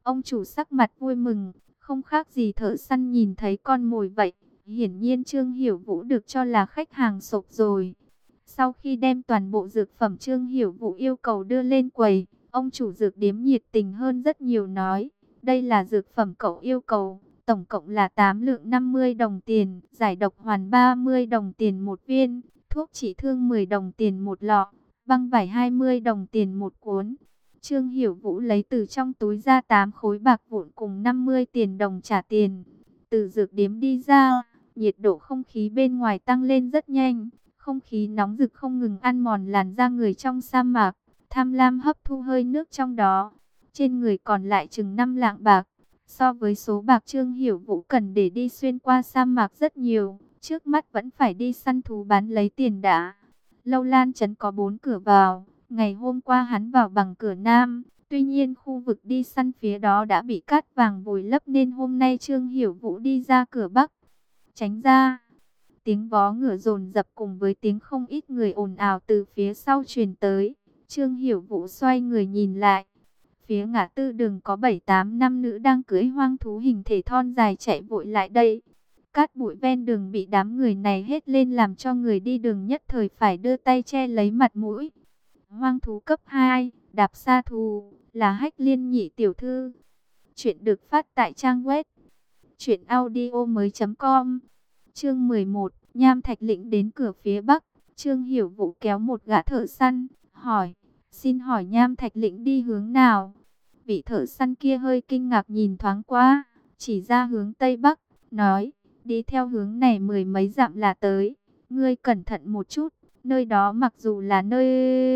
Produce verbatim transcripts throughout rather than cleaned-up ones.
Ông chủ sắc mặt vui mừng, không khác gì thợ săn nhìn thấy con mồi vậy. Hiển nhiên Trương Hiểu Vũ được cho là khách hàng sộp rồi. Sau khi đem toàn bộ dược phẩm Trương Hiểu Vũ yêu cầu đưa lên quầy, ông chủ dược điếm nhiệt tình hơn rất nhiều nói, đây là dược phẩm cậu yêu cầu, tổng cộng là tám lượng năm mươi đồng tiền, giải độc hoàn ba mươi đồng tiền một viên, thuốc trị thương mười đồng tiền một lọ, băng vải hai mươi đồng tiền một cuốn. Trương Hiểu Vũ lấy từ trong túi ra tám khối bạc vụn cùng năm mươi tiền đồng trả tiền. Từ dược điếm đi ra, nhiệt độ không khí bên ngoài tăng lên rất nhanh. Không khí nóng rực không ngừng ăn mòn làn da người trong sa mạc, tham lam hấp thu hơi nước trong đó. Trên người còn lại chừng năm lạng bạc. So với số bạc Trương Hiểu Vũ cần để đi xuyên qua sa mạc rất nhiều, trước mắt vẫn phải đi săn thú bán lấy tiền đã. Lâu Lan trấn có bốn cửa vào, ngày hôm qua hắn vào bằng cửa nam, tuy nhiên khu vực đi săn phía đó đã bị cát vàng vùi lấp nên hôm nay Trương Hiểu Vũ đi ra cửa bắc. Tránh ra! Tiếng vó ngựa dồn dập cùng với tiếng không ít người ồn ào từ phía sau truyền tới. Trương Hiểu Vũ xoay người nhìn lại. Phía ngã tư đường có bảy tám nam nữ đang cưỡi hoang thú hình thể thon dài chạy vội lại đây. Cát bụi ven đường bị đám người này hét lên làm cho người đi đường nhất thời phải đưa tay che lấy mặt mũi. Hoang thú cấp hai, đạp sa thù, là Hách Liên nhị tiểu thư. Chuyện được phát tại trang web truyện audio mới chấm com. Chương mười một, Nham Thạch Lĩnh đến cửa phía bắc. Trương Hiểu Vũ kéo một gã thợ săn, hỏi, xin hỏi Nham Thạch Lĩnh đi hướng nào? Vị thợ săn kia hơi kinh ngạc nhìn thoáng qua, chỉ ra hướng tây bắc, nói, đi theo hướng này mười mấy dặm là tới, ngươi cẩn thận một chút, nơi đó mặc dù là nơi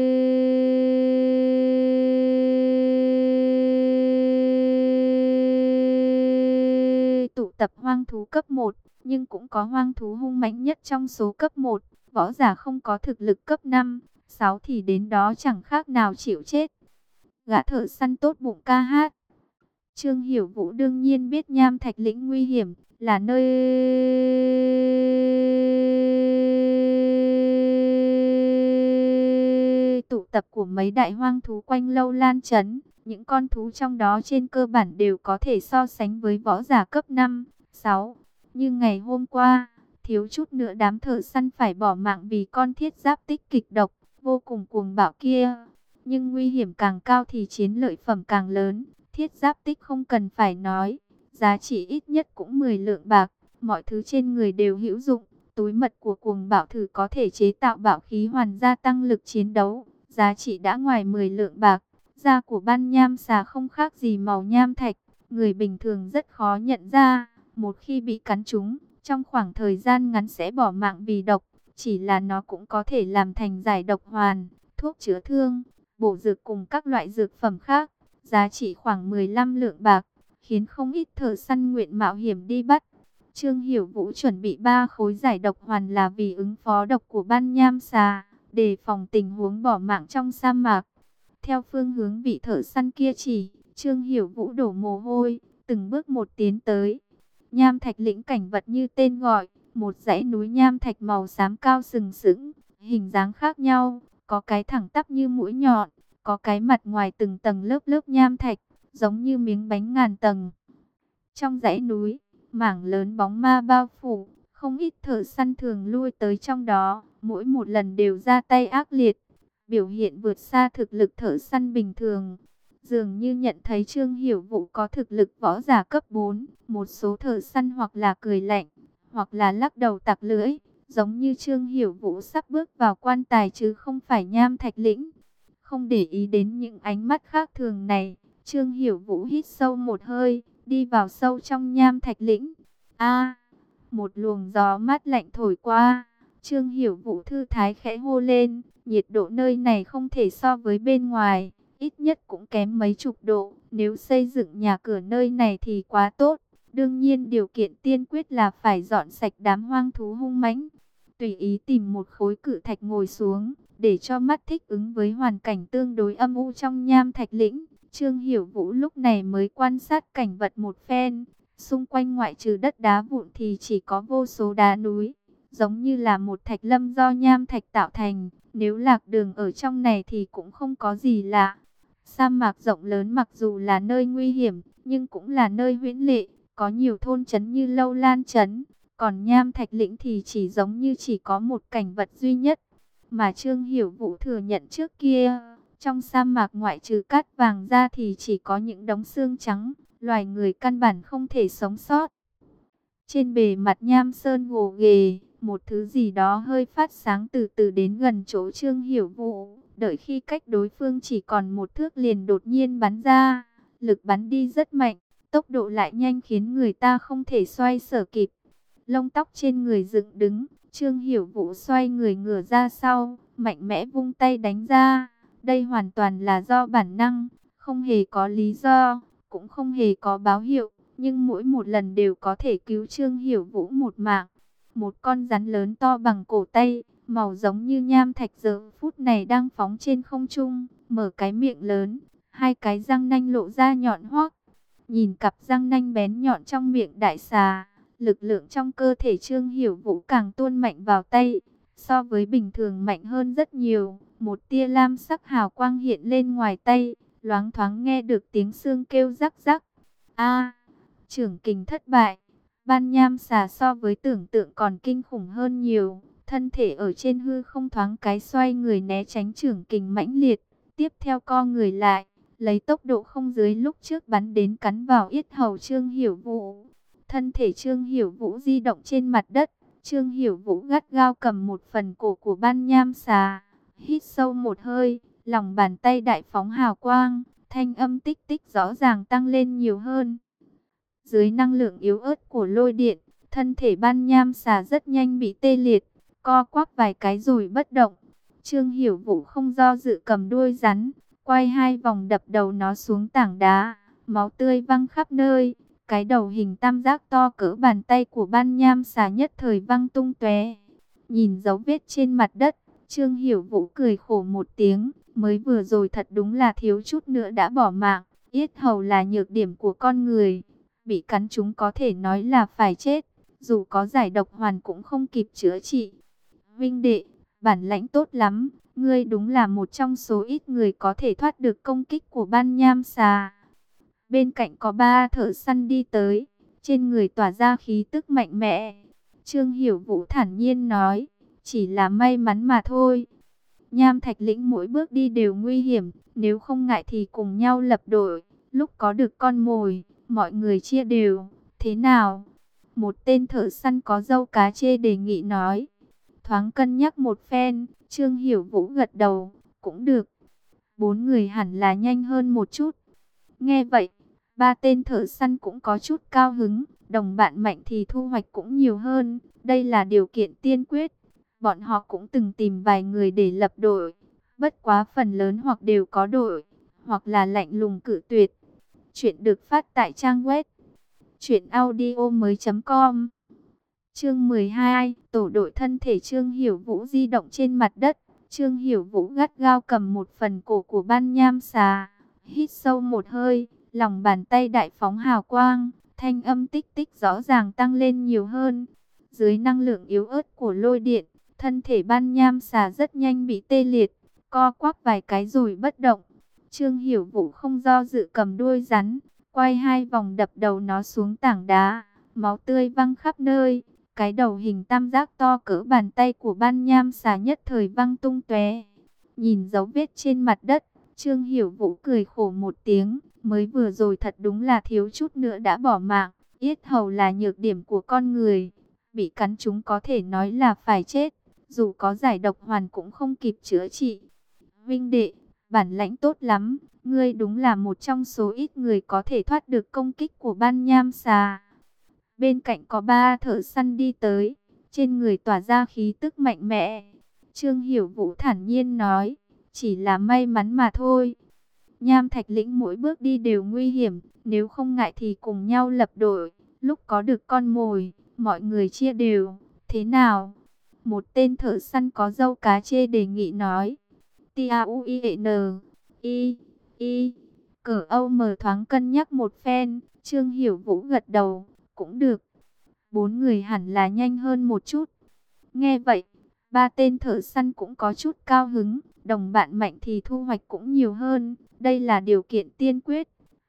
tụ tập hoang thú cấp một, nhưng cũng có hoang thú hung mãnh nhất trong số cấp một, võ giả không có thực lực cấp năm, sáu thì đến đó chẳng khác nào chịu chết. Gã thợ săn tốt bụng ca hát. Trương Hiểu Vũ đương nhiên biết Nham Thạch Lĩnh nguy hiểm, là nơi tụ tập của mấy đại hoang thú quanh Lâu Lan trấn. Những con thú trong đó trên cơ bản đều có thể so sánh với võ giả cấp năm, sáu. Nhưng ngày hôm qua, thiếu chút nữa đám thợ săn phải bỏ mạng vì con thiết giáp tích kịch độc, vô cùng cuồng bạo kia. Nhưng nguy hiểm càng cao thì chiến lợi phẩm càng lớn. Thiết giáp tích không cần phải nói, giá trị ít nhất cũng mười lượng bạc. Mọi thứ trên người đều hữu dụng. Túi mật của cuồng bạo thử có thể chế tạo bạo khí hoàn gia tăng lực chiến đấu. Giá trị đã ngoài mười lượng bạc. Da của ban nham xà không khác gì màu nham thạch. Người bình thường rất khó nhận ra. Một khi bị cắn trúng, trong khoảng thời gian ngắn sẽ bỏ mạng vì độc. Chỉ là nó cũng có thể làm thành giải độc hoàn, thuốc chữa thương, bổ dược cùng các loại dược phẩm khác. Giá trị khoảng mười lăm lượng bạc, khiến không ít thợ săn nguyện mạo hiểm đi bắt. Trương Hiểu Vũ chuẩn bị ba khối giải độc hoàn là vì ứng phó độc của ban nham xà, đề phòng tình huống bỏ mạng trong sa mạc. Theo phương hướng vị thợ săn kia chỉ, Trương Hiểu Vũ đổ mồ hôi, từng bước một tiến tới. Nham Thạch Lĩnh cảnh vật như tên gọi, một dãy núi nham thạch màu xám cao sừng sững, hình dáng khác nhau, có cái thẳng tắp như mũi nhọn, có cái mặt ngoài từng tầng lớp lớp nham thạch, giống như miếng bánh ngàn tầng. Trong dãy núi, mảng lớn bóng ma bao phủ, không ít thợ săn thường lui tới trong đó, mỗi một lần đều ra tay ác liệt, biểu hiện vượt xa thực lực thợ săn bình thường. Dường như nhận thấy Trương Hiểu Vũ có thực lực võ giả cấp bốn, một số thợ săn hoặc là cười lạnh, hoặc là lắc đầu tặc lưỡi, giống như Trương Hiểu Vũ sắp bước vào quan tài chứ không phải Nham Thạch Lĩnh. Không để ý đến những ánh mắt khác thường này, Trương Hiểu Vũ hít sâu một hơi, đi vào sâu trong Nham Thạch Lĩnh. A, một luồng gió mát lạnh thổi qua, Trương Hiểu Vũ thư thái khẽ hô lên, nhiệt độ nơi này không thể so với bên ngoài, ít nhất cũng kém mấy chục độ, nếu xây dựng nhà cửa nơi này thì quá tốt. Đương nhiên điều kiện tiên quyết là phải dọn sạch đám hoang thú hung mãnh. Tùy ý tìm một khối cự thạch ngồi xuống, để cho mắt thích ứng với hoàn cảnh tương đối âm u trong Nham Thạch Lĩnh. Trương Hiểu Vũ lúc này mới quan sát cảnh vật một phen. Xung quanh ngoại trừ đất đá vụn thì chỉ có vô số đá núi, giống như là một thạch lâm do nham thạch tạo thành. Nếu lạc đường ở trong này thì cũng không có gì lạ. Sa mạc rộng lớn mặc dù là nơi nguy hiểm, nhưng cũng là nơi huyễn lệ, có nhiều thôn trấn như Lâu Lan trấn. Còn Nham Thạch Lĩnh thì chỉ giống như chỉ có một cảnh vật duy nhất. Mà Trương Hiểu Vũ thừa nhận trước kia, trong sa mạc ngoại trừ cát vàng ra thì chỉ có những đống xương trắng, loài người căn bản không thể sống sót. Trên bề mặt nham sơn gồ ghề, một thứ gì đó hơi phát sáng từ từ đến gần chỗ Trương Hiểu Vũ. Đợi khi cách đối phương chỉ còn một thước liền đột nhiên bắn ra. Lực bắn đi rất mạnh, tốc độ lại nhanh khiến người ta không thể xoay sở kịp. Lông tóc trên người dựng đứng, Trương Hiểu Vũ xoay người ngửa ra sau, mạnh mẽ vung tay đánh ra. Đây hoàn toàn là do bản năng, không hề có lý do, cũng không hề có báo hiệu. Nhưng mỗi một lần đều có thể cứu Trương Hiểu Vũ một mạng. Một con rắn lớn to bằng cổ tay, màu giống như nham thạch giờ phút này đang phóng trên không trung, mở cái miệng lớn, hai cái răng nanh lộ ra nhọn hoắt. Nhìn cặp răng nanh bén nhọn trong miệng đại xà, lực lượng trong cơ thể Trương Hiểu Vũ càng tuôn mạnh vào tay, so với bình thường mạnh hơn rất nhiều. Một tia lam sắc hào quang hiện lên ngoài tay, loáng thoáng nghe được tiếng xương kêu rắc rắc. A! Trưởng kình thất bại. Ban nham xà so với tưởng tượng còn kinh khủng hơn nhiều. Thân thể ở trên hư không thoáng cái xoay người né tránh trưởng kình mãnh liệt. Tiếp theo co người lại, lấy tốc độ không dưới lúc trước bắn đến cắn vào yết hầu Trương Hiểu Vũ. Thân thể Trương Hiểu Vũ di động trên mặt đất. Trương Hiểu Vũ gắt gao cầm một phần cổ của ban nham xà. Hít sâu một hơi, lòng bàn tay đại phóng hào quang. Thanh âm tích tích rõ ràng tăng lên nhiều hơn. Dưới năng lượng yếu ớt của lôi điện, thân thể ban nham xà rất nhanh bị tê liệt, co quắp vài cái rồi bất động. Trương Hiểu Vũ không do dự cầm đuôi rắn, quay hai vòng đập đầu nó xuống tảng đá, máu tươi văng khắp nơi. Cái đầu hình tam giác to cỡ bàn tay của ban nham xà nhất thời văng tung tóe. Nhìn dấu vết trên mặt đất, Trương Hiểu Vũ cười khổ một tiếng, mới vừa rồi thật đúng là thiếu chút nữa đã bỏ mạng. Yết hầu là nhược điểm của con người, bị cắn chúng có thể nói là phải chết, dù có giải độc hoàn cũng không kịp chữa trị. Vinh đệ, bản lãnh tốt lắm, ngươi đúng là một trong số ít người có thể thoát được công kích của ban nham xà. Bên cạnh có ba thợ săn đi tới, trên người tỏa ra khí tức mạnh mẽ. Trương Hiểu Vũ thản nhiên nói, chỉ là may mắn mà thôi. Nham Thạch Lĩnh mỗi bước đi đều nguy hiểm, nếu không ngại thì cùng nhau lập đội, lúc có được con mồi, mọi người chia đều, thế nào? Một tên thợ săn có râu cá chê đề nghị nói. Thoáng cân nhắc một phen, Trương Hiểu Vũ gật đầu, cũng được. Bốn người hẳn là nhanh hơn một chút. Nghe vậy, ba tên thợ săn cũng có chút cao hứng, đồng bạn mạnh thì thu hoạch cũng nhiều hơn, đây là điều kiện tiên quyết. Bọn họ cũng từng tìm vài người để lập đội, bất quá phần lớn hoặc đều có đội, hoặc là lạnh lùng cự tuyệt. Chuyện được phát tại trang web truyện audio mới chấm com. Chương mười hai, tổ đội thân thể Trương Hiểu Vũ di động trên mặt đất. Trương Hiểu Vũ gắt gao cầm một phần cổ của ban nham xà, hít sâu một hơi, lòng bàn tay đại phóng hào quang, thanh âm tích tích rõ ràng tăng lên nhiều hơn. Dưới năng lượng yếu ớt của lôi điện, thân thể ban nham xà rất nhanh bị tê liệt, co quắp vài cái rồi bất động. Trương Hiểu Vũ không do dự cầm đuôi rắn, quay hai vòng đập đầu nó xuống tảng đá, máu tươi văng khắp nơi. Cái đầu hình tam giác to cỡ bàn tay của ban nham xà nhất thời văng tung tóe. Nhìn dấu vết trên mặt đất, Trương Hiểu Vũ cười khổ một tiếng, mới vừa rồi thật đúng là thiếu chút nữa đã bỏ mạng. Yết hầu là nhược điểm của con người, bị cắn chúng có thể nói là phải chết, dù có giải độc hoàn cũng không kịp chữa trị. Vinh đệ, bản lãnh tốt lắm, ngươi đúng là một trong số ít người có thể thoát được công kích của ban nham xà. Bên cạnh có ba thợ săn đi tới, trên người tỏa ra khí tức mạnh mẽ. Trương Hiểu Vũ thản nhiên nói, chỉ là may mắn mà thôi. Nham Thạch Lĩnh mỗi bước đi đều nguy hiểm, nếu không ngại thì cùng nhau lập đội, lúc có được con mồi, mọi người chia đều, thế nào? Một tên thợ săn có râu cá chê đề nghị nói. T A U I E N I I Cờ Âu mờ thoáng cân nhắc một phen, Trương Hiểu Vũ gật đầu, cũng được. Bốn người hẳn là nhanh hơn một chút. Nghe vậy, ba tên thợ săn cũng có chút cao hứng, đồng bạn mạnh thì thu hoạch cũng nhiều hơn, đây là điều kiện tiên quyết.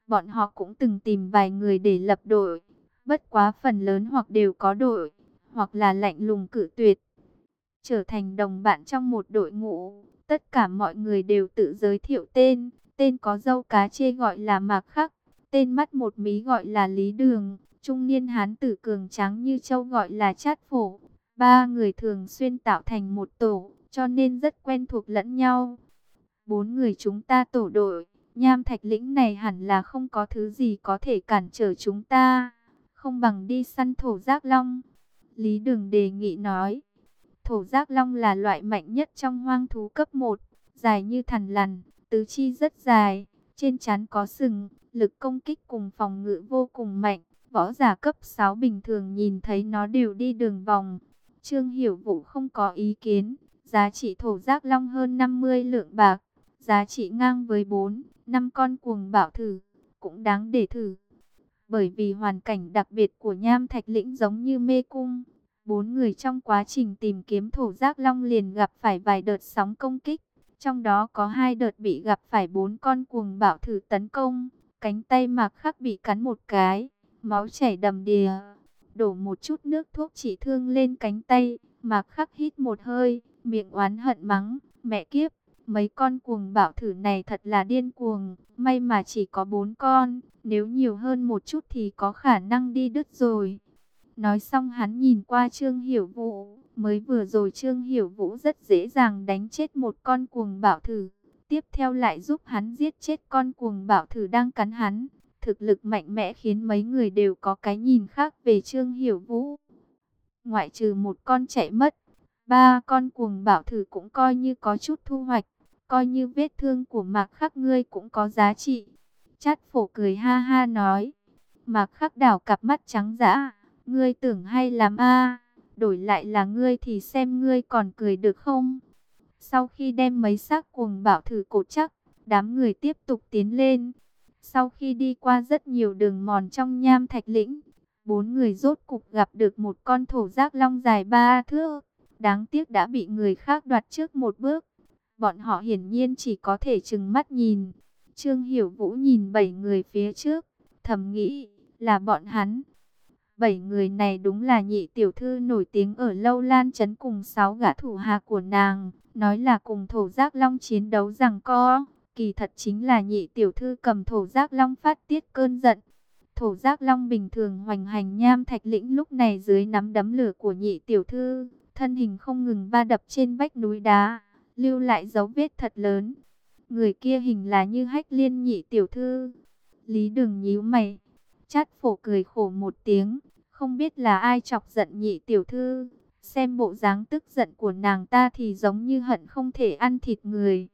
Bọn họ cũng từng tìm vài người để lập đội, bất quá phần lớn hoặc đều có đội, hoặc là lạnh lùng cự tuyệt. Trở thành đồng bạn trong một đội ngũ, tất cả mọi người đều tự giới thiệu tên. Tên có râu cá chê gọi là Mạc Khắc, tên mắt một mí gọi là Lý Đường, trung niên hán tử cường tráng như trâu gọi là Trát Phổ. Ba người thường xuyên tạo thành một tổ, cho nên rất quen thuộc lẫn nhau. Bốn người chúng ta tổ đội, Nham Thạch Lĩnh này hẳn là không có thứ gì có thể cản trở chúng ta, không bằng đi săn thổ giác long. Lý Đường đề nghị nói. Thổ giác long là loại mạnh nhất trong hoang thú cấp một, dài như thằn lằn, tứ chi rất dài, trên trán có sừng, lực công kích cùng phòng ngự vô cùng mạnh. Võ giả cấp sáu bình thường nhìn thấy nó đều đi đường vòng. Trương Hiểu Vũ không có ý kiến, giá trị thổ giác long hơn năm mươi lượng bạc, giá trị ngang với bốn, năm con cuồng bạo thử, cũng đáng để thử. Bởi vì hoàn cảnh đặc biệt của Nham Thạch Lĩnh giống như mê cung, bốn người trong quá trình tìm kiếm thổ giác long liền gặp phải vài đợt sóng công kích. Trong đó có hai đợt bị gặp phải bốn con cuồng bạo thử tấn công. Cánh tay Mạc Khắc bị cắn một cái, máu chảy đầm đìa. Đổ một chút nước thuốc trị thương lên cánh tay, Mạc Khắc hít một hơi, miệng oán hận mắng, mẹ kiếp, mấy con cuồng bạo thử này thật là điên cuồng, may mà chỉ có bốn con, nếu nhiều hơn một chút thì có khả năng đi đứt rồi. Nói xong hắn nhìn qua Trương Hiểu Vũ, mới vừa rồi Trương Hiểu Vũ rất dễ dàng đánh chết một con cuồng bạo thử, tiếp theo lại giúp hắn giết chết con cuồng bạo thử đang cắn hắn. Thực lực mạnh mẽ khiến mấy người đều có cái nhìn khác về Trương Hiểu Vũ. Ngoại trừ một con chạy mất, ba con cuồng bạo thử cũng coi như có chút thu hoạch, coi như vết thương của Mạc Khắc ngươi cũng có giá trị. Trát Phổ cười ha ha nói. Mạc Khắc đảo cặp mắt trắng dã. Ngươi tưởng hay lắm a, đổi lại là ngươi thì xem ngươi còn cười được không? Sau khi đem mấy xác cuồng bạo thử cột chắc, đám người tiếp tục tiến lên. Sau khi đi qua rất nhiều đường mòn trong Nham Thạch Lĩnh, bốn người rốt cục gặp được một con thổ giác long dài ba thước. Đáng tiếc đã bị người khác đoạt trước một bước. Bọn họ hiển nhiên chỉ có thể trừng mắt nhìn. Trương Hiểu Vũ nhìn bảy người phía trước, thầm nghĩ là bọn hắn. Bảy người này đúng là nhị tiểu thư nổi tiếng ở Lâu Lan trấn cùng sáu gã thủ hạ của nàng, nói là cùng thổ giác long chiến đấu giằng co, kỳ thật chính là nhị tiểu thư cầm thổ giác long phát tiết cơn giận. Thổ giác long bình thường hoành hành Nham Thạch Lĩnh lúc này dưới nắm đấm lửa của nhị tiểu thư, thân hình không ngừng va đập trên vách núi đá, lưu lại dấu vết thật lớn. Người kia hình là Như Hách Liên nhị tiểu thư. Lý Đường nhíu mày, Trát Phổ cười khổ một tiếng. Không biết là ai chọc giận nhị tiểu thư, xem bộ dáng tức giận của nàng ta thì giống như hận không thể ăn thịt người.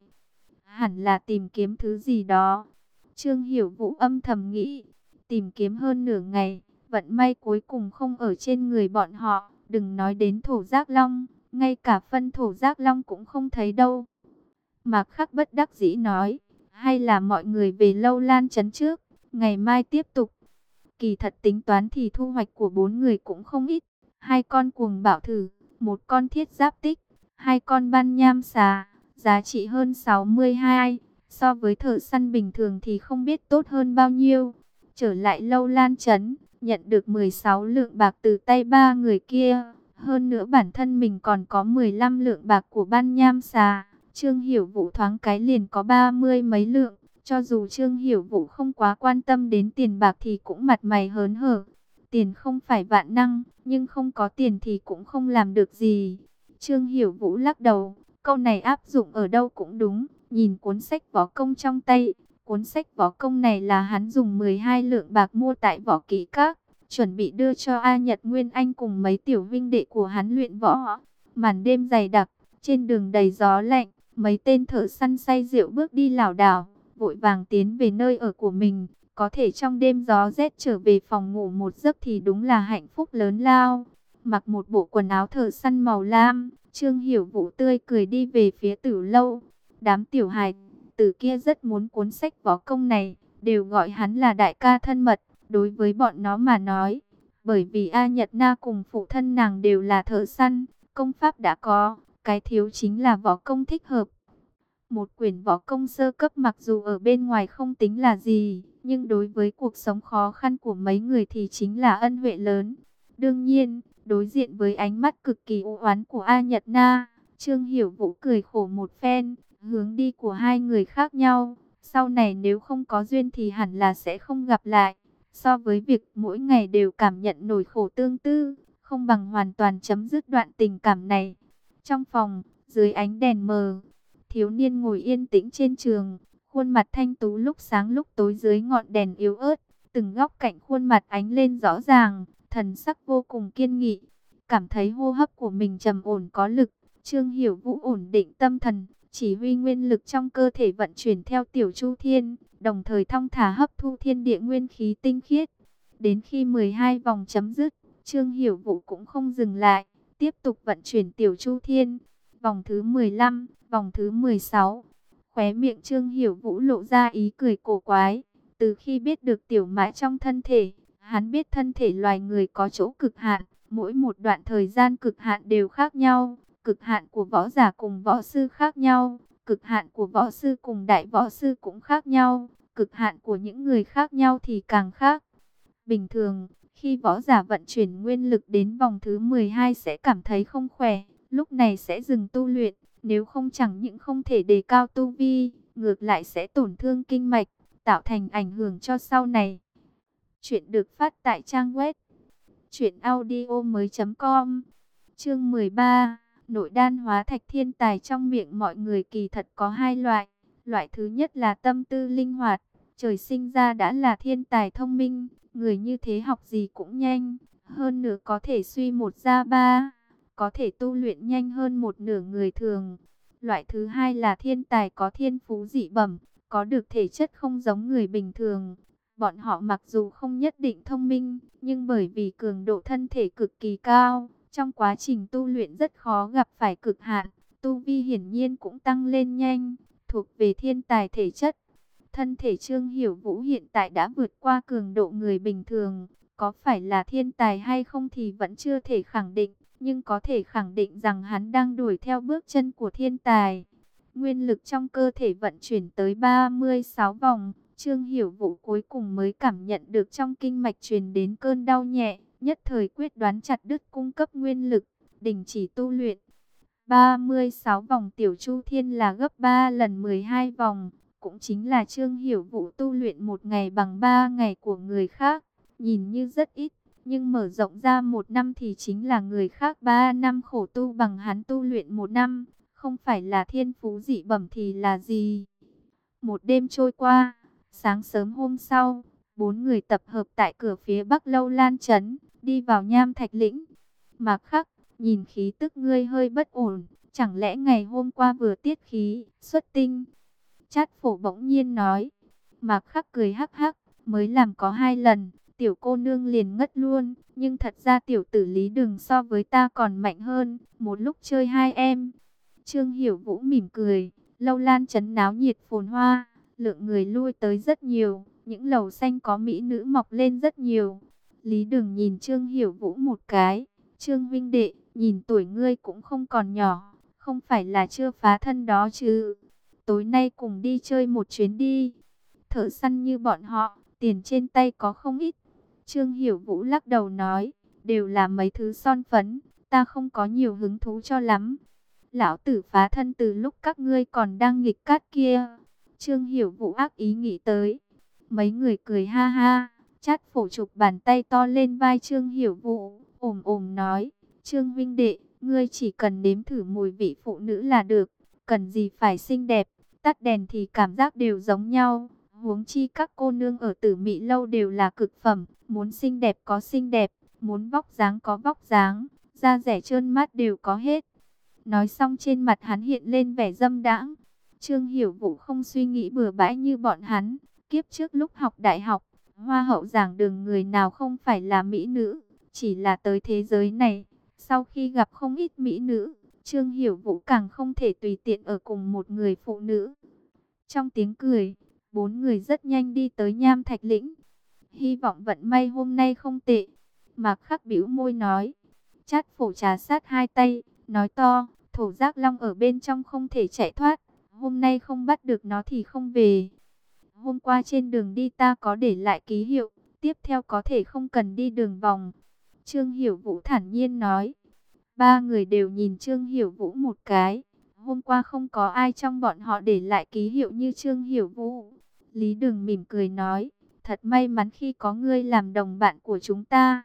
Hẳn là tìm kiếm thứ gì đó. Trương Hiểu Vũ âm thầm nghĩ, tìm kiếm hơn nửa ngày, vận may cuối cùng không ở trên người bọn họ, đừng nói đến thổ giác long, ngay cả phân thổ giác long cũng không thấy đâu. Mạc Khắc bất đắc dĩ nói, hay là mọi người về Lâu Lan trấn trước, ngày mai tiếp tục. Kỳ thật tính toán thì thu hoạch của bốn người cũng không ít. Hai con cuồng bạo thử, một con thiết giáp tích, hai con ban nham xà, giá trị hơn sáu mươi hai. So với thợ săn bình thường thì không biết tốt hơn bao nhiêu. Trở lại Lâu Lan trấn, nhận được mười sáu lượng bạc từ tay ba người kia. Hơn nữa bản thân mình còn có mười lăm lượng bạc của ban nham xà. Trương Hiểu Vũ thoáng cái liền có ba mươi mấy lượng. Cho dù Trương Hiểu Vũ không quá quan tâm đến tiền bạc thì cũng mặt mày hớn hở. Tiền không phải vạn năng, nhưng không có tiền thì cũng không làm được gì. Trương Hiểu Vũ lắc đầu, câu này áp dụng ở đâu cũng đúng. Nhìn cuốn sách võ công trong tay, cuốn sách võ công này là hắn dùng mười hai lượng bạc mua tại Võ Kỹ Các, chuẩn bị đưa cho A Nhật Nguyên Anh cùng mấy tiểu huynh đệ của hắn luyện võ. Màn đêm dày đặc, trên đường đầy gió lạnh, mấy tên thợ săn say rượu bước đi lảo đảo, vội vàng tiến về nơi ở của mình, có thể trong đêm gió rét trở về phòng ngủ một giấc thì đúng là hạnh phúc lớn lao. Mặc một bộ quần áo thợ săn màu lam, Trương Hiểu Vũ tươi cười đi về phía Tử Lâu. Đám tiểu hài tử kia rất muốn cuốn sách võ công này, đều gọi hắn là đại ca thân mật. Đối với bọn nó mà nói, bởi vì A Nhật Na cùng phụ thân nàng đều là thợ săn, công pháp đã có, cái thiếu chính là võ công thích hợp. Một quyển võ công sơ cấp mặc dù ở bên ngoài không tính là gì, nhưng đối với cuộc sống khó khăn của mấy người thì chính là ân huệ lớn. Đương nhiên, đối diện với ánh mắt cực kỳ u oán của A Nhật Na, Trương Hiểu Vũ cười khổ một phen, hướng đi của hai người khác nhau. Sau này nếu không có duyên thì hẳn là sẽ không gặp lại. So với việc mỗi ngày đều cảm nhận nỗi khổ tương tư, không bằng hoàn toàn chấm dứt đoạn tình cảm này. Trong phòng, dưới ánh đèn mờ, thiếu niên ngồi yên tĩnh trên giường, khuôn mặt thanh tú lúc sáng lúc tối dưới ngọn đèn yếu ớt, từng góc cạnh khuôn mặt ánh lên rõ ràng, thần sắc vô cùng kiên nghị. Cảm thấy hô hấp của mình trầm ổn có lực, Trương Hiểu Vũ ổn định tâm thần, chỉ huy nguyên lực trong cơ thể vận chuyển theo Tiểu Chu Thiên, đồng thời thong thả hấp thu thiên địa nguyên khí tinh khiết. Đến khi mười hai vòng chấm dứt, Trương Hiểu Vũ cũng không dừng lại, tiếp tục vận chuyển Tiểu Chu Thiên. Vòng thứ mười lăm, vòng thứ mười sáu, khóe miệng Trương Hiểu Vũ lộ ra ý cười cổ quái. Từ khi biết được tiểu mã trong thân thể, hắn biết thân thể loài người có chỗ cực hạn, mỗi một đoạn thời gian cực hạn đều khác nhau. Cực hạn của võ giả cùng võ sư khác nhau, cực hạn của võ sư cùng đại võ sư cũng khác nhau, cực hạn của những người khác nhau thì càng khác. Bình thường, khi võ giả vận chuyển nguyên lực đến vòng thứ mười hai sẽ cảm thấy không khỏe, lúc này sẽ dừng tu luyện, nếu không chẳng những không thể đề cao tu vi, ngược lại sẽ tổn thương kinh mạch, tạo thành ảnh hưởng cho sau này. Chuyện được phát tại trang web truyện audio mới chấm com. Chương mười ba. Nội đan hóa thạch. Thiên tài trong miệng mọi người kỳ thật có hai loại. Loại thứ nhất là tâm tư linh hoạt, trời sinh ra đã là thiên tài thông minh, người như thế học gì cũng nhanh, hơn nữa có thể suy một ra ba, có thể tu luyện nhanh hơn một nửa người thường. Loại thứ hai là thiên tài có thiên phú dị bẩm, có được thể chất không giống người bình thường. Bọn họ mặc dù không nhất định thông minh, nhưng bởi vì cường độ thân thể cực kỳ cao, trong quá trình tu luyện rất khó gặp phải cực hạn, tu vi hiển nhiên cũng tăng lên nhanh, thuộc về thiên tài thể chất. Thân thể Trương Hiểu Vũ hiện tại đã vượt qua cường độ người bình thường, có phải là thiên tài hay không thì vẫn chưa thể khẳng định, nhưng có thể khẳng định rằng hắn đang đuổi theo bước chân của thiên tài. Nguyên lực trong cơ thể vận chuyển tới ba mươi sáu vòng, Trương Hiểu Vũ cuối cùng mới cảm nhận được trong kinh mạch truyền đến cơn đau nhẹ, nhất thời quyết đoán chặt đứt cung cấp nguyên lực, đình chỉ tu luyện. ba mươi sáu vòng Tiểu Chu Thiên là gấp ba lần mười hai vòng, cũng chính là Trương Hiểu Vũ tu luyện một ngày bằng ba ngày của người khác, nhìn như rất ít, nhưng mở rộng ra một năm thì chính là người khác ba năm khổ tu bằng hắn tu luyện một năm, không phải là thiên phú dị bẩm thì là gì. Một đêm trôi qua, sáng sớm hôm sau, bốn người tập hợp tại cửa phía bắc Lâu Lan trấn, đi vào Nham Thạch Lĩnh. Mạc Khắc, nhìn khí tức ngươi hơi bất ổn, chẳng lẽ ngày hôm qua vừa tiết khí, xuất tinh? Trát Phổ bỗng nhiên nói. Mạc Khắc cười hắc hắc, mới làm có hai lần, tiểu cô nương liền ngất luôn, nhưng thật ra tiểu tử Lý Đừng so với ta còn mạnh hơn, một lúc chơi hai em. Trương Hiểu Vũ mỉm cười, Lâu Lan trấn náo nhiệt phồn hoa, lượng người lui tới rất nhiều, những lầu xanh có mỹ nữ mọc lên rất nhiều. Lý Đừng nhìn Trương Hiểu Vũ một cái, Trương huynh đệ, nhìn tuổi ngươi cũng không còn nhỏ, không phải là chưa phá thân đó chứ. Tối nay cùng đi chơi một chuyến đi. Thợ săn như bọn họ, tiền trên tay có không ít. Trương Hiểu Vũ lắc đầu nói, đều là mấy thứ son phấn, ta không có nhiều hứng thú cho lắm. Lão tử phá thân từ lúc các ngươi còn đang nghịch cát kia. Trương Hiểu Vũ ác ý nghĩ tới. Mấy người cười ha ha. Trát Phổ chụp bàn tay to lên vai Trương Hiểu Vũ, ồm ồm nói, Trương huynh đệ, ngươi chỉ cần nếm thử mùi vị phụ nữ là được, cần gì phải xinh đẹp, tắt đèn thì cảm giác đều giống nhau. Huống chi các cô nương ở Tử Mị lâu đều là cực phẩm, muốn xinh đẹp có xinh đẹp, muốn vóc dáng có vóc dáng, da rẻ trơn mát đều có hết. Nói xong trên mặt hắn hiện lên vẻ dâm đãng. Trương Hiểu Vũ không suy nghĩ bừa bãi như bọn hắn, kiếp trước lúc học đại học, hoa hậu giảng đường người nào không phải là mỹ nữ, chỉ là tới thế giới này, sau khi gặp không ít mỹ nữ, Trương Hiểu Vũ càng không thể tùy tiện ở cùng một người phụ nữ. Trong tiếng cười, bốn người rất nhanh đi tới Nham Thạch Lĩnh. Hy vọng vận may hôm nay không tệ. Mạc Khắc bĩu môi nói. Trát Phổ trà sát hai tay, nói to, thổ giác long ở bên trong không thể chạy thoát. Hôm nay không bắt được nó thì không về. Hôm qua trên đường đi ta có để lại ký hiệu, tiếp theo có thể không cần đi đường vòng. Trương Hiểu Vũ thản nhiên nói. Ba người đều nhìn Trương Hiểu Vũ một cái. Hôm qua không có ai trong bọn họ để lại ký hiệu như Trương Hiểu Vũ. Lý Đường mỉm cười nói, thật may mắn khi có ngươi làm đồng bạn của chúng ta.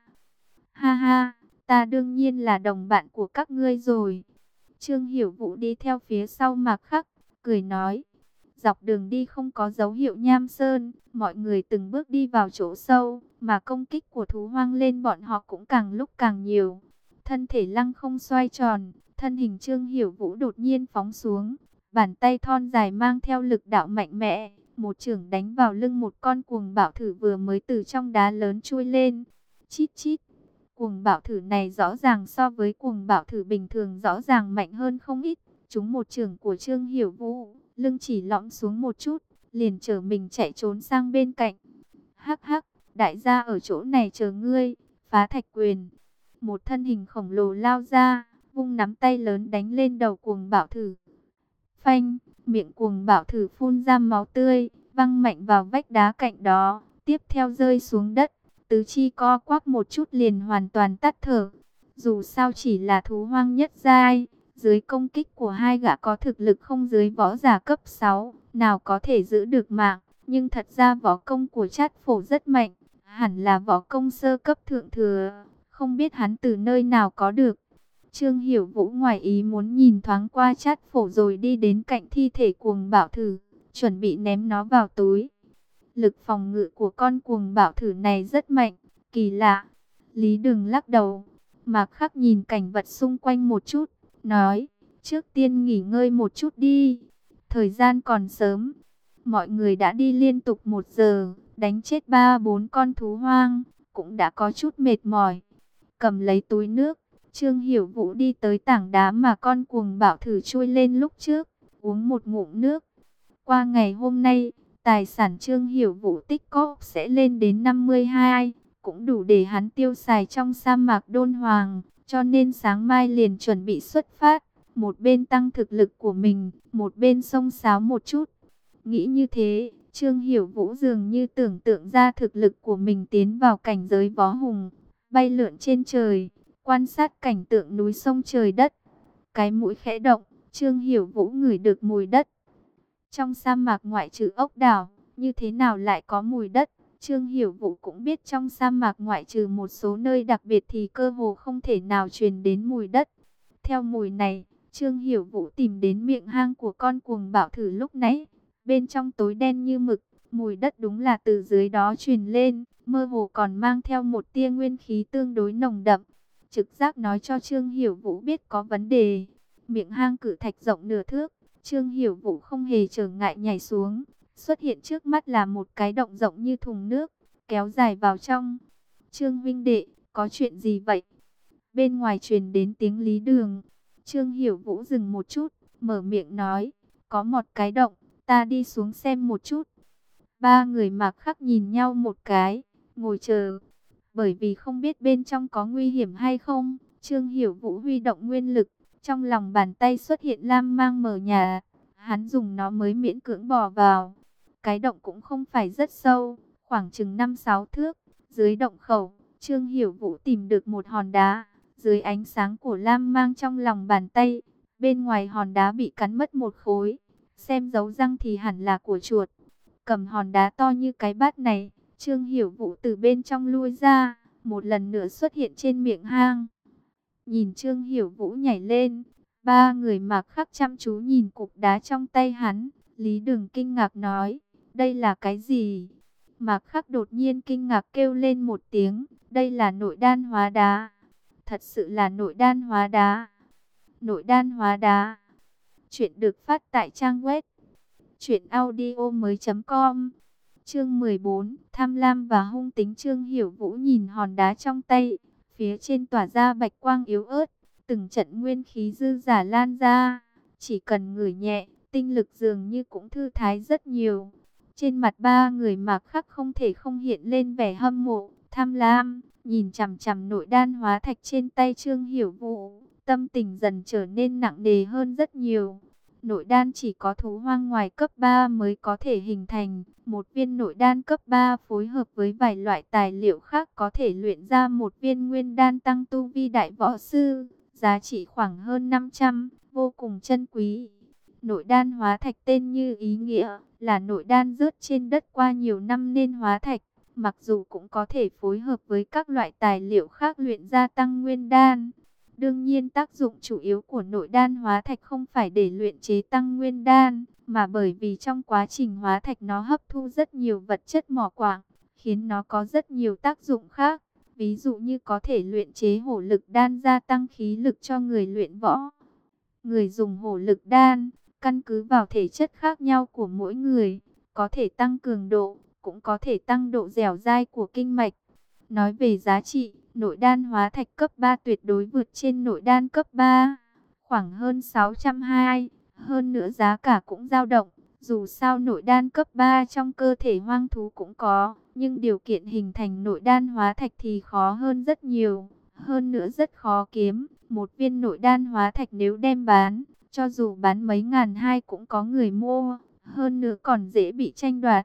Ha ha, ta đương nhiên là đồng bạn của các ngươi rồi. Trương Hiểu Vũ đi theo phía sau Mạc Khắc, cười nói. Dọc đường đi không có dấu hiệu nham sơn, mọi người từng bước đi vào chỗ sâu, mà công kích của thú hoang lên bọn họ cũng càng lúc càng nhiều. Thân thể lăng không xoay tròn, thân hình Trương Hiểu Vũ đột nhiên phóng xuống, bàn tay thon dài mang theo lực đạo mạnh mẽ, một chưởng đánh vào lưng một con cuồng bạo thử vừa mới từ trong đá lớn chui lên. Chít chít, cuồng bạo thử này rõ ràng so với cuồng bạo thử bình thường rõ ràng mạnh hơn không ít. Chúng một chưởng của Trương Hiểu Vũ, lưng chỉ lõm xuống một chút, liền chở mình chạy trốn sang bên cạnh. Hắc hắc, đại gia ở chỗ này chờ ngươi, Phá Thạch Quyền. Một thân hình khổng lồ lao ra, vung nắm tay lớn đánh lên đầu cuồng bạo thử. Phanh, miệng cuồng bạo thử phun ra máu tươi, văng mạnh vào vách đá cạnh đó, tiếp theo rơi xuống đất. Tứ chi co quắp một chút liền hoàn toàn tắt thở. Dù sao chỉ là thú hoang nhất giai, dưới công kích của hai gã có thực lực không dưới võ giả cấp sáu, nào có thể giữ được mạng. Nhưng thật ra võ công của Trát Phổ rất mạnh, hẳn là võ công sơ cấp thượng thừa, không biết hắn từ nơi nào có được. Trương Hiểu Vũ ngoài ý muốn nhìn thoáng qua Trát Phổ rồi đi đến cạnh thi thể cuồng bạo thử, chuẩn bị ném nó vào túi. Lực phòng ngự của con cuồng bạo thử này rất mạnh, kỳ lạ. Lý Đường lắc đầu, Mạc Khắc nhìn cảnh vật xung quanh một chút, nói, trước tiên nghỉ ngơi một chút đi, thời gian còn sớm. Mọi người đã đi liên tục một giờ, đánh chết ba bốn con thú hoang, cũng đã có chút mệt mỏi. Cầm lấy túi nước, Trương Hiểu Vũ đi tới tảng đá mà con cuồng bạo thử chui lên lúc trước, uống một ngụm nước. Qua ngày hôm nay, tài sản Trương Hiểu Vũ tích cóp sẽ lên đến năm mươi hai, cũng đủ để hắn tiêu xài trong sa mạc Đôn Hoàng, cho nên sáng mai liền chuẩn bị xuất phát, một bên tăng thực lực của mình, một bên xông xáo một chút. Nghĩ như thế, Trương Hiểu Vũ dường như tưởng tượng ra thực lực của mình tiến vào cảnh giới võ hùng, bay lượn trên trời, quan sát cảnh tượng núi sông trời đất. Cái mũi khẽ động, Trương Hiểu Vũ ngửi được mùi đất. Trong sa mạc ngoại trừ ốc đảo, như thế nào lại có mùi đất? Trương Hiểu Vũ cũng biết trong sa mạc ngoại trừ một số nơi đặc biệt thì cơ hồ không thể nào truyền đến mùi đất. Theo mùi này, Trương Hiểu Vũ tìm đến miệng hang của con cuồng bạo thử lúc nãy. Bên trong tối đen như mực, mùi đất đúng là từ dưới đó truyền lên, mơ hồ còn mang theo một tia nguyên khí tương đối nồng đậm. Trực giác nói cho Trương Hiểu Vũ biết có vấn đề. Miệng hang cự thạch rộng nửa thước, Trương Hiểu Vũ không hề trở ngại nhảy xuống. Xuất hiện trước mắt là một cái động rộng như thùng nước, kéo dài vào trong. Trương huynh đệ, có chuyện gì vậy? Bên ngoài truyền đến tiếng Lý Đường. Trương Hiểu Vũ dừng một chút, mở miệng nói, có một cái động, ta đi xuống xem một chút. Ba người Mạc Khắc nhìn nhau một cái, ngồi chờ. Bởi vì không biết bên trong có nguy hiểm hay không, Trương Hiểu Vũ huy động nguyên lực, trong lòng bàn tay xuất hiện lam mang mờ nhà. Hắn dùng nó mới miễn cưỡng bò vào. Cái động cũng không phải rất sâu, khoảng chừng năm sáu thước. Dưới động khẩu, Trương Hiểu Vũ tìm được một hòn đá. Dưới ánh sáng của lam mang trong lòng bàn tay, bên ngoài hòn đá bị cắn mất một khối. Xem dấu răng thì hẳn là của chuột. Cầm hòn đá to như cái bát này, Trương Hiểu Vũ từ bên trong lui ra, một lần nữa xuất hiện trên miệng hang. Nhìn Trương Hiểu Vũ nhảy lên, ba người Mạc Khắc chăm chú nhìn cục đá trong tay hắn. Lý Đường kinh ngạc nói, đây là cái gì? Mạc Khắc đột nhiên kinh ngạc kêu lên một tiếng, đây là nội đan hóa đá. Thật sự là nội đan hóa đá. Nội đan hóa đá. Chuyện được phát tại trang web truyện audio mới chấm com. Chương mười bốn, tham lam và hung tính. Trương Hiểu Vũ nhìn hòn đá trong tay, phía trên tỏa ra bạch quang yếu ớt, từng trận nguyên khí dư dả lan ra, chỉ cần ngửi nhẹ, tinh lực dường như cũng thư thái rất nhiều. Trên mặt ba người Mạc Khắc không thể không hiện lên vẻ hâm mộ, tham lam, nhìn chằm chằm nội đan hóa thạch trên tay Trương Hiểu Vũ, tâm tình dần trở nên nặng nề hơn rất nhiều. Nội đan chỉ có thú hoang ngoài cấp ba mới có thể hình thành. Một viên nội đan cấp ba phối hợp với vài loại tài liệu khác có thể luyện ra một viên nguyên đan tăng tu vi đại võ sư. Giá trị khoảng hơn năm trăm, vô cùng chân quý. Nội đan hóa thạch tên như ý nghĩa, là nội đan rớt trên đất qua nhiều năm nên hóa thạch. Mặc dù cũng có thể phối hợp với các loại tài liệu khác luyện ra tăng nguyên đan. Đương nhiên tác dụng chủ yếu của nội đan hóa thạch không phải để luyện chế tăng nguyên đan, mà bởi vì trong quá trình hóa thạch nó hấp thu rất nhiều vật chất mỏ quặng, khiến nó có rất nhiều tác dụng khác. Ví dụ như có thể luyện chế hổ lực đan gia tăng khí lực cho người luyện võ. Người dùng hổ lực đan, căn cứ vào thể chất khác nhau của mỗi người, có thể tăng cường độ, cũng có thể tăng độ dẻo dai của kinh mạch. Nói về giá trị, nội đan hóa thạch cấp ba tuyệt đối vượt trên nội đan cấp ba, khoảng hơn sáu trăm hai mươi, hơn nữa giá cả cũng dao động. Dù sao nội đan cấp ba trong cơ thể hoang thú cũng có, nhưng điều kiện hình thành nội đan hóa thạch thì khó hơn rất nhiều, hơn nữa rất khó kiếm. Một viên nội đan hóa thạch nếu đem bán, cho dù bán mấy ngàn hai cũng có người mua, hơn nữa còn dễ bị tranh đoạt.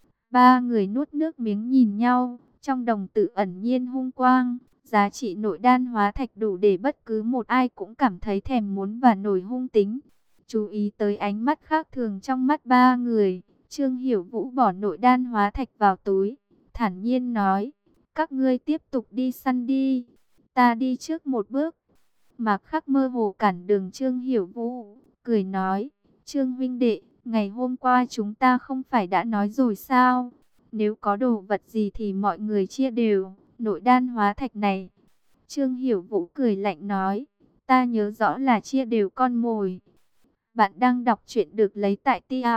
Ba người nuốt nước miếng nhìn nhau, trong đồng tử ẩn nhiên hung quang. Giá trị nội đan hóa thạch đủ để bất cứ một ai cũng cảm thấy thèm muốn và nổi hung tính. Chú ý tới ánh mắt khác thường trong mắt ba người, Trương Hiểu Vũ bỏ nội đan hóa thạch vào túi, thản nhiên nói, các ngươi tiếp tục đi săn đi, ta đi trước một bước. Mạc Khắc mơ hồ cản đường Trương Hiểu Vũ, cười nói, Trương huynh đệ, ngày hôm qua chúng ta không phải đã nói rồi sao? Nếu có đồ vật gì thì mọi người chia đều, nội đan hóa thạch này. Trương Hiểu Vũ cười lạnh nói, ta nhớ rõ là chia đều con mồi. Bạn đang đọc truyện được lấy tại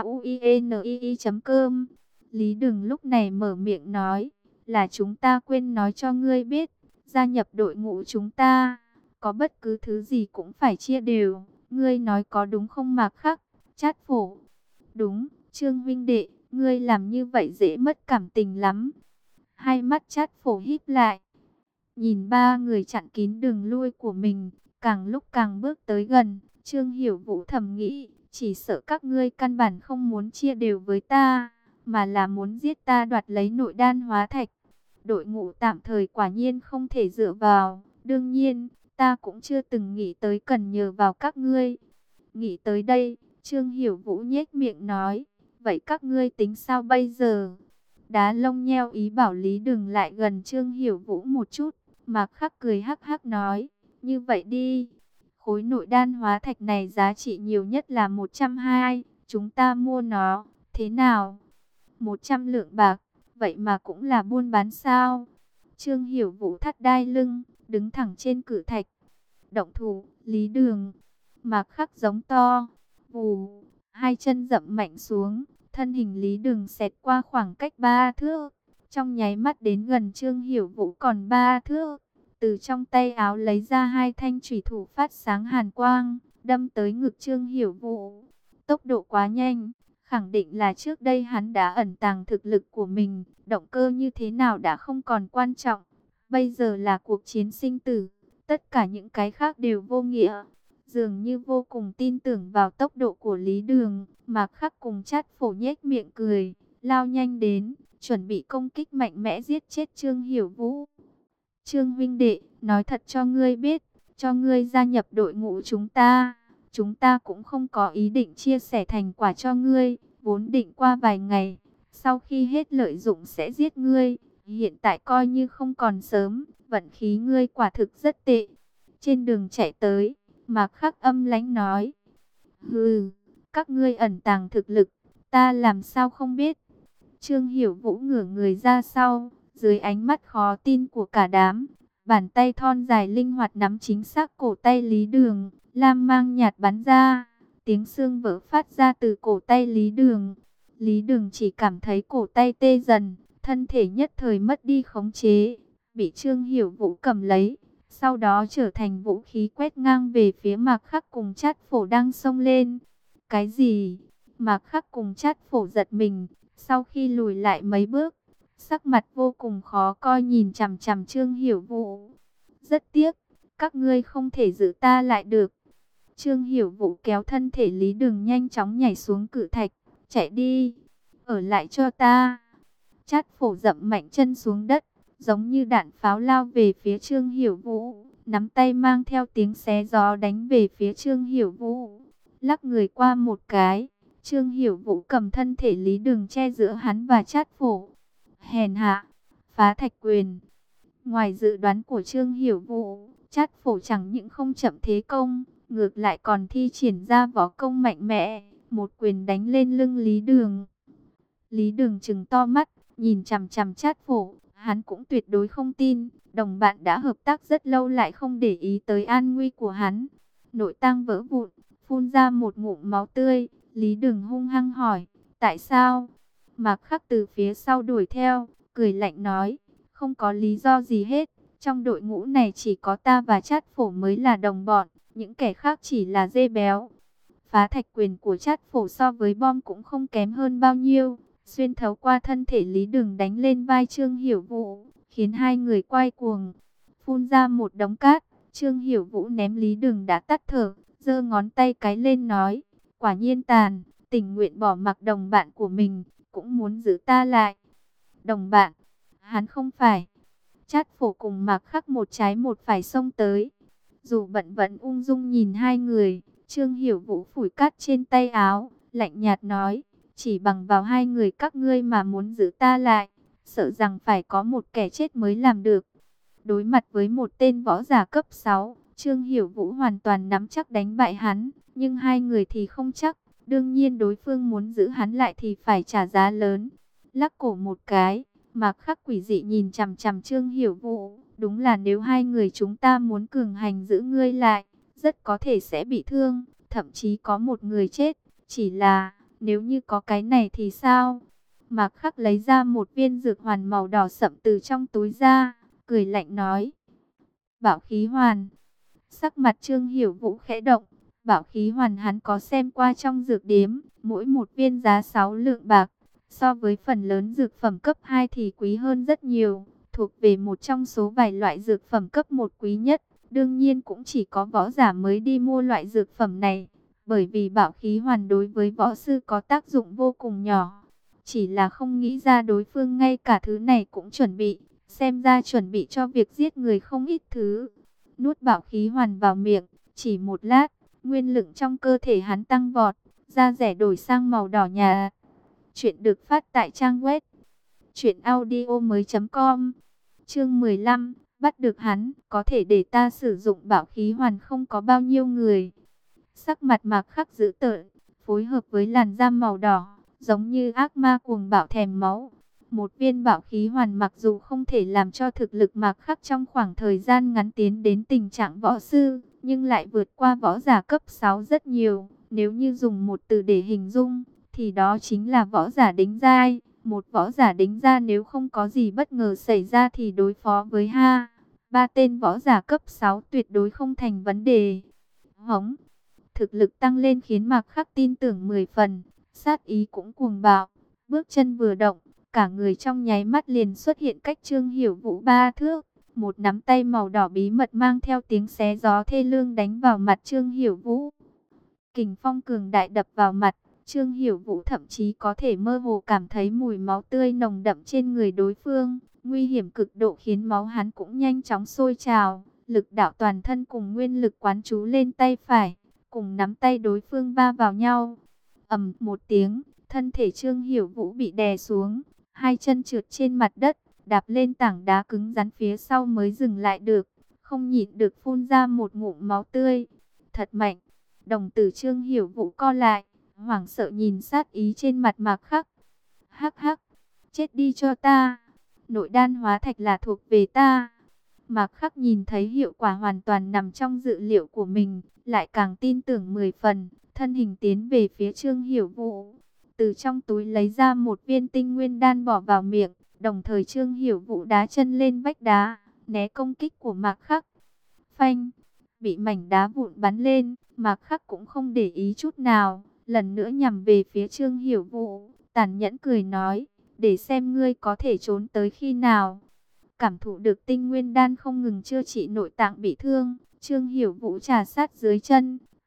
tauinii chấm com. Lý Đừng lúc này mở miệng nói, là chúng ta quên nói cho ngươi biết, gia nhập đội ngũ chúng ta, có bất cứ thứ gì cũng phải chia đều. Ngươi nói có đúng không Mạc Khắc? Chát Phổ. Đúng, Trương huynh đệ, ngươi làm như vậy dễ mất cảm tình lắm. Hai mắt Chát Phổ híp lại, nhìn ba người chặn kín đường lui của mình, càng lúc càng bước tới gần. Trương Hiểu Vũ thầm nghĩ, chỉ sợ các ngươi căn bản không muốn chia đều với ta, mà là muốn giết ta đoạt lấy nội đan hóa thạch. Đội ngũ tạm thời quả nhiên không thể dựa vào, đương nhiên, ta cũng chưa từng nghĩ tới cần nhờ vào các ngươi. Nghĩ tới đây, Trương Hiểu Vũ nhếch miệng nói, vậy các ngươi tính sao bây giờ? Đá lông nheo ý bảo Lý Đừng lại gần Trương Hiểu Vũ một chút. Mạc Khắc cười hắc hắc nói, như vậy đi, khối nội đan hóa thạch này giá trị nhiều nhất là một trăm hai mươi, chúng ta mua nó, thế nào? một trăm lượng bạc, vậy mà cũng là buôn bán sao? Trương Hiểu Vũ thắt đai lưng, đứng thẳng trên cự thạch. Động thủ, Lý Đường. Mạc Khắc giống to, vù, hai chân dậm mạnh xuống, thân hình Lý Đường xẹt qua khoảng cách ba thước, trong nháy mắt đến gần Trương Hiểu Vũ còn ba thước. Từ trong tay áo lấy ra hai thanh chủy thủ phát sáng hàn quang, đâm tới ngực Trương Hiểu Vũ. Tốc độ quá nhanh, khẳng định là trước đây hắn đã ẩn tàng thực lực của mình, động cơ như thế nào đã không còn quan trọng. Bây giờ là cuộc chiến sinh tử, tất cả những cái khác đều vô nghĩa. Dường như vô cùng tin tưởng vào tốc độ của Lý Đường, Mạc Khắc cùng Chát Phổ nhếch miệng cười, lao nhanh đến, chuẩn bị công kích mạnh mẽ giết chết Trương Hiểu Vũ. Trương huynh đệ, nói thật cho ngươi biết, cho ngươi gia nhập đội ngũ chúng ta, chúng ta cũng không có ý định chia sẻ thành quả cho ngươi, vốn định qua vài ngày, sau khi hết lợi dụng sẽ giết ngươi, hiện tại coi như không còn sớm, vận khí ngươi quả thực rất tệ. Trên đường chạy tới, Mạc Khắc âm lãnh nói, hừ, các ngươi ẩn tàng thực lực, ta làm sao không biết. Trương Hiểu Vũ ngửa người ra sau, dưới ánh mắt khó tin của cả đám, bàn tay thon dài linh hoạt nắm chính xác cổ tay Lý Đường, lam mang nhạt bắn ra, tiếng xương vỡ phát ra từ cổ tay Lý Đường. Lý Đường chỉ cảm thấy cổ tay tê dần, thân thể nhất thời mất đi khống chế, bị Trương Hiểu Vũ cầm lấy, sau đó trở thành vũ khí quét ngang về phía Mạc Khắc cùng Chát Phổ đang xông lên. Cái gì? Mạc Khắc cùng Chát Phổ giật mình, sau khi lùi lại mấy bước, sắc mặt vô cùng khó coi nhìn chằm chằm Trương Hiểu Vũ. Rất tiếc, các ngươi không thể giữ ta lại được. Trương Hiểu Vũ kéo thân thể Lý Đường nhanh chóng nhảy xuống cự thạch, chạy đi, ở lại cho ta. Trát Phổ dậm mạnh chân xuống đất, giống như đạn pháo lao về phía Trương Hiểu Vũ, nắm tay mang theo tiếng xé gió đánh về phía Trương Hiểu Vũ. Lắc người qua một cái, Trương Hiểu Vũ cầm thân thể Lý Đường che giữa hắn và Trát Phổ. Hèn hạ, phá thạch quyền. Ngoài dự đoán của Trương Hiểu Vũ, Trát Phổ chẳng những không chậm thế công, ngược lại còn thi triển ra võ công mạnh mẽ, một quyền đánh lên lưng Lý Đường. Lý Đường trừng to mắt, nhìn chằm chằm Trát Phổ, hắn cũng tuyệt đối không tin, đồng bạn đã hợp tác rất lâu lại không để ý tới an nguy của hắn. Nội tạng vỡ vụn, phun ra một ngụm máu tươi, Lý Đường hung hăng hỏi, tại sao? Mạc Khắc từ phía sau đuổi theo, cười lạnh nói, không có lý do gì hết, trong đội ngũ này chỉ có ta và Trát Phổ mới là đồng bọn, những kẻ khác chỉ là dê béo. Phá thạch quyền của Trát Phổ so với bom cũng không kém hơn bao nhiêu, xuyên thấu qua thân thể Lý Đường đánh lên vai Trương Hiểu Vũ, khiến hai người quay cuồng, phun ra một đống cát. Trương Hiểu Vũ ném Lý Đường đã tắt thở, giơ ngón tay cái lên nói, quả nhiên tàn, tình nguyện bỏ mặc đồng bạn của mình, cũng muốn giữ ta lại. Đồng bạn, hắn không phải. Trát Phổ cùng Mạc Khắc một trái một phải xông tới. Dù bận vẫn ung dung nhìn hai người, Trương Hiểu Vũ phủi cát trên tay áo, lạnh nhạt nói, chỉ bằng vào hai người các ngươi mà muốn giữ ta lại, sợ rằng phải có một kẻ chết mới làm được. Đối mặt với một tên võ giả cấp sáu, Trương Hiểu Vũ hoàn toàn nắm chắc đánh bại hắn, nhưng hai người thì không chắc. Đương nhiên đối phương muốn giữ hắn lại thì phải trả giá lớn. Lắc cổ một cái, Mạc Khắc quỷ dị nhìn chằm chằm Trương Hiểu Vũ. Đúng là nếu hai người chúng ta muốn cường hành giữ ngươi lại, rất có thể sẽ bị thương, thậm chí có một người chết. Chỉ là, nếu như có cái này thì sao? Mạc Khắc lấy ra một viên dược hoàn màu đỏ sậm từ trong túi ra, cười lạnh nói. Bảo khí hoàn. Sắc mặt Trương Hiểu Vũ khẽ động. Bảo khí hoàn hắn có xem qua trong dược điếm, mỗi một viên giá sáu lượng bạc. So với phần lớn dược phẩm cấp hai thì quý hơn rất nhiều, thuộc về một trong số vài loại dược phẩm cấp một quý nhất. Đương nhiên cũng chỉ có võ giả mới đi mua loại dược phẩm này, bởi vì bảo khí hoàn đối với võ sư có tác dụng vô cùng nhỏ. Chỉ là không nghĩ ra đối phương ngay cả thứ này cũng chuẩn bị, xem ra chuẩn bị cho việc giết người không ít thứ. Nuốt bảo khí hoàn vào miệng, chỉ một lát, nguyên lượng trong cơ thể hắn tăng vọt, da rẻ đổi sang màu đỏ nhà. Chuyện được phát tại trang web truyện audio mới chấm com. Chương mười lăm, bắt được hắn, có thể để ta sử dụng bảo khí hoàn không có bao nhiêu người. Sắc mặt Mạc Khắc dữ tợn, phối hợp với làn da màu đỏ, giống như ác ma cuồng bạo thèm máu. Một viên bảo khí hoàn mặc dù không thể làm cho thực lực Mạc Khắc trong khoảng thời gian ngắn tiến đến tình trạng võ sư, nhưng lại vượt qua võ giả cấp sáu rất nhiều. Nếu như dùng một từ để hình dung, thì đó chính là võ giả đỉnh giai. Một võ giả đỉnh giai nếu không có gì bất ngờ xảy ra thì đối phó với ha ba tên võ giả cấp sáu tuyệt đối không thành vấn đề. Hống, thực lực tăng lên khiến Mạc Khắc tin tưởng mười phần, sát ý cũng cuồng bạo, bước chân vừa động, cả người trong nháy mắt liền xuất hiện cách Trương Hiểu Vũ ba thước. Một nắm tay màu đỏ bí mật mang theo tiếng xé gió thê lương đánh vào mặt Trương Hiểu Vũ. Kình phong cường đại đập vào mặt, Trương Hiểu Vũ thậm chí có thể mơ hồ cảm thấy mùi máu tươi nồng đậm trên người đối phương. Nguy hiểm cực độ khiến máu hắn cũng nhanh chóng sôi trào. Lực đạo toàn thân cùng nguyên lực quán trú lên tay phải, cùng nắm tay đối phương va vào nhau. Ầm một tiếng, thân thể Trương Hiểu Vũ bị đè xuống, hai chân trượt trên mặt đất, đạp lên tảng đá cứng rắn phía sau mới dừng lại được, không nhịn được phun ra một ngụm máu tươi. Thật mạnh. Đồng tử Trương Hiểu Vũ co lại, hoảng sợ nhìn sát ý trên mặt Mạc Khắc. Hắc hắc, chết đi cho ta. Nội đan hóa thạch là thuộc về ta. Mạc Khắc nhìn thấy hiệu quả hoàn toàn nằm trong dự liệu của mình, lại càng tin tưởng mười phần, thân hình tiến về phía Trương Hiểu Vũ. Từ trong túi lấy ra một viên tinh nguyên đan bỏ vào miệng, đồng thời Trương Hiểu Vũ đá chân lên vách đá, né công kích của Mạc Khắc. Phanh, bị mảnh đá vụn bắn lên, Mạc Khắc cũng không để ý chút nào, lần nữa nhằm về phía Trương Hiểu Vũ, tàn nhẫn cười nói, để xem ngươi có thể trốn tới khi nào. Cảm thụ được tinh nguyên đan không ngừng chữa trị nội tạng bị thương, Trương Hiểu Vũ trà sát dưới chân,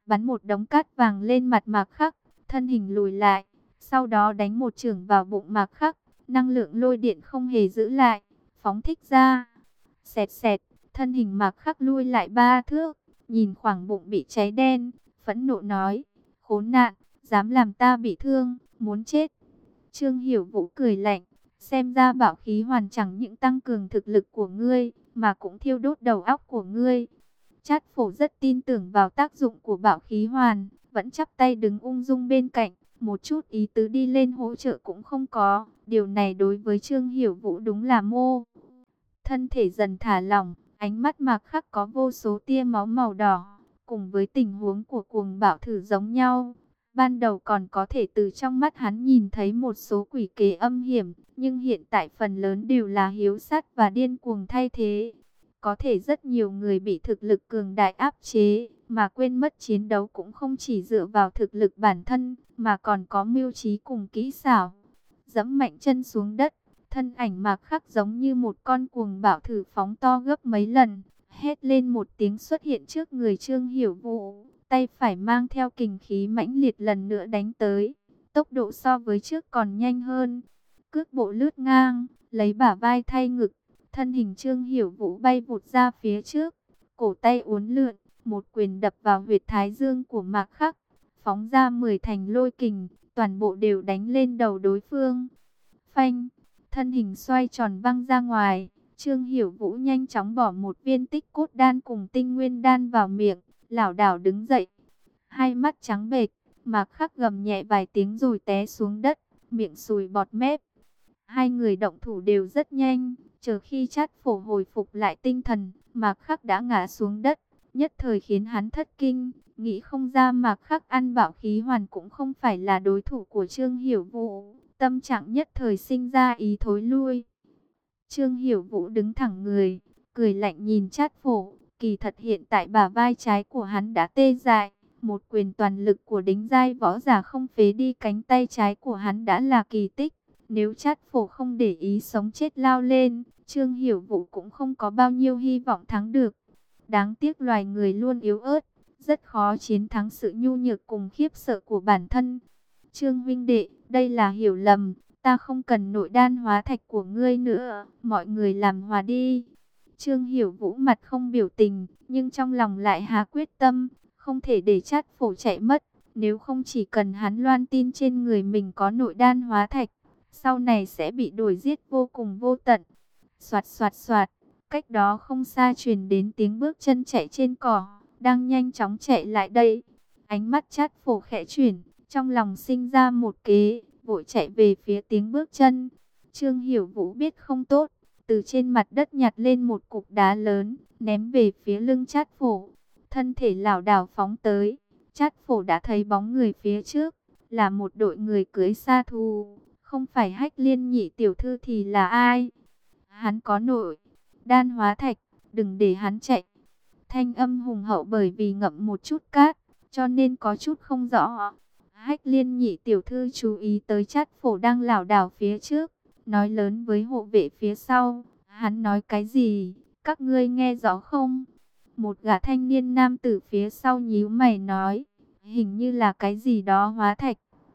bắn một đống cát vàng lên mặt Mạc Khắc, thân hình lùi lại, sau đó đánh một chưởng vào bụng Mạc Khắc, năng lượng lôi điện không hề giữ lại, phóng thích ra. Xẹt xẹt, thân hình Mạc Khắc lui lại ba thước, nhìn khoảng bụng bị cháy đen, phẫn nộ nói, khốn nạn, dám làm ta bị thương, muốn chết. Trương Hiểu Vũ cười lạnh, xem ra bảo khí hoàn chẳng những tăng cường thực lực của ngươi, mà cũng thiêu đốt đầu óc của ngươi. Trát Phổ rất tin tưởng vào tác dụng của bảo khí hoàn, vẫn chắp tay đứng ung dung bên cạnh, một chút ý tứ đi lên hỗ trợ cũng không có. Điều này đối với Trương Hiểu Vũ đúng là mô. Thân thể dần thả lỏng, ánh mắt Mạc Khắc có vô số tia máu màu đỏ, cùng với tình huống của cuồng bạo thử giống nhau. Ban đầu còn có thể từ trong mắt hắn nhìn thấy một số quỷ kế âm hiểm, nhưng hiện tại phần lớn đều là hiếu sát và điên cuồng thay thế. Có thể rất nhiều người bị thực lực cường đại áp chế, mà quên mất chiến đấu cũng không chỉ dựa vào thực lực bản thân, mà còn có mưu trí cùng kỹ xảo. Dẫm mạnh chân xuống đất, thân ảnh Mạc Khắc giống như một con cuồng bạo thử phóng to gấp mấy lần, hét lên một tiếng xuất hiện trước người Trương Hiểu Vũ, tay phải mang theo kình khí mãnh liệt lần nữa đánh tới, tốc độ so với trước còn nhanh hơn. Cước bộ lướt ngang, lấy bả vai thay ngực, thân hình Trương Hiểu Vũ bay vụt ra phía trước, cổ tay uốn lượn, một quyền đập vào huyệt thái dương của Mạc Khắc, phóng ra mười thành lôi kình, toàn bộ đều đánh lên đầu đối phương. Phanh, thân hình xoay tròn văng ra ngoài, Trương Hiểu Vũ nhanh chóng bỏ một viên tích cốt đan cùng tinh nguyên đan vào miệng, lảo đảo đứng dậy, hai mắt trắng bệch, Mạc Khắc gầm nhẹ vài tiếng rồi té xuống đất, miệng sùi bọt mép. Hai người động thủ đều rất nhanh, chờ khi Trát Phổ hồi phục lại tinh thần, Mạc Khắc đã ngã xuống đất, nhất thời khiến hắn thất kinh, nghĩ không ra Mạc Khắc ăn bảo khí hoàn cũng không phải là đối thủ của Trương Hiểu Vũ, tâm trạng nhất thời sinh ra ý thối lui. Trương Hiểu Vũ đứng thẳng người, cười lạnh nhìn Trát Phổ, kỳ thật hiện tại bả vai trái của hắn đã tê dại, một quyền toàn lực của đỉnh giai võ giả không phế đi cánh tay trái của hắn đã là kỳ tích. Nếu Trát Phổ không để ý sống chết lao lên, Trương Hiểu Vũ cũng không có bao nhiêu hy vọng thắng được. Đáng tiếc loài người luôn yếu ớt, rất khó chiến thắng sự nhu nhược cùng khiếp sợ của bản thân. Trương huynh đệ, đây là hiểu lầm, ta không cần nội đan hóa thạch của ngươi nữa, mọi người làm hòa đi. Trương Hiểu Vũ mặt không biểu tình, nhưng trong lòng lại hà quyết tâm, không thể để Trát Phổ chạy mất, nếu không chỉ cần hắn loan tin trên người mình có nội đan hóa thạch, sau này sẽ bị đuổi giết vô cùng vô tận. Soạt soạt soạt, cách đó không xa truyền đến tiếng bước chân chạy trên cỏ, đang nhanh chóng chạy lại đây. Ánh mắt Trát Phổ khẽ chuyển, trong lòng sinh ra một kế, vội chạy về phía tiếng bước chân. Trương Hiểu Vũ biết không tốt, từ trên mặt đất nhặt lên một cục đá lớn, ném về phía lưng Trát Phổ. Thân thể lảo đảo phóng tới, Trát Phổ đã thấy bóng người phía trước, là một đội người cưỡi sa thú. Không phải Hách Liên nhị tiểu thư thì là ai? Hắn có nội đan hóa thạch, đừng để hắn chạy. Thanh âm hùng hậu bởi vì ngậm một chút cát, cho nên có chút không rõ. Hách Liên nhị tiểu thư chú ý tới Trát Phổ đang lảo đảo phía trước, nói lớn với hộ vệ phía sau. Hắn nói cái gì? Các ngươi nghe rõ không? Một gã thanh niên nam tử phía sau nhíu mày nói, hình như là cái gì đó hóa thạch.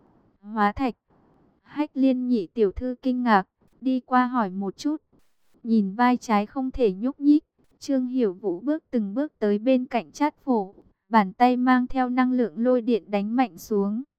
Hóa thạch? Hách Liên nhị tiểu thư kinh ngạc, đi qua hỏi một chút. Nhìn vai trái không thể nhúc nhích, Trương Hiểu Vũ bước từng bước tới bên cạnh Trát Phổ, bàn tay mang theo năng lượng lôi điện đánh mạnh xuống.